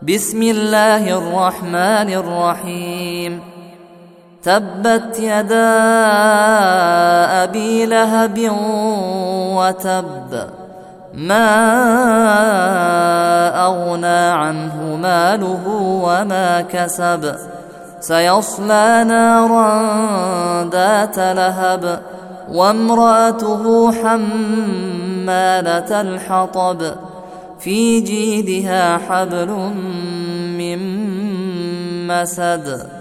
بسم الله الرحمن الرحيم. تبت يدا أبي لهب وتب، ما أغنى عنه ماله وما كسب، سيصلى نارا ذات لهب، وامرأته حمالة الحطب، في جيدها حبل من مسد.